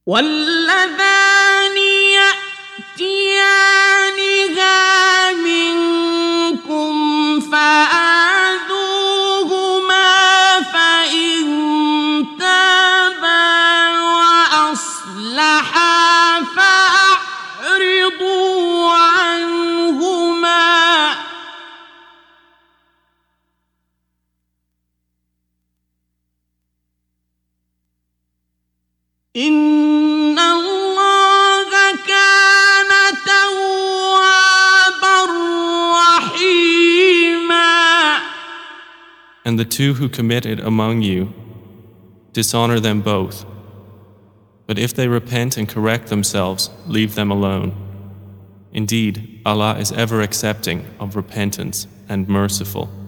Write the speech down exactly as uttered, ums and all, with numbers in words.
واللذان يأتيانها منكم فآذوهما فإن تابا وأصلحا فأعرضوا عنهما إن الله كان توابا رحيما. And the two who commit it among you, dishonor them both. But if they repent and correct themselves, leave them alone. Indeed, Allah is ever accepting of repentance and merciful.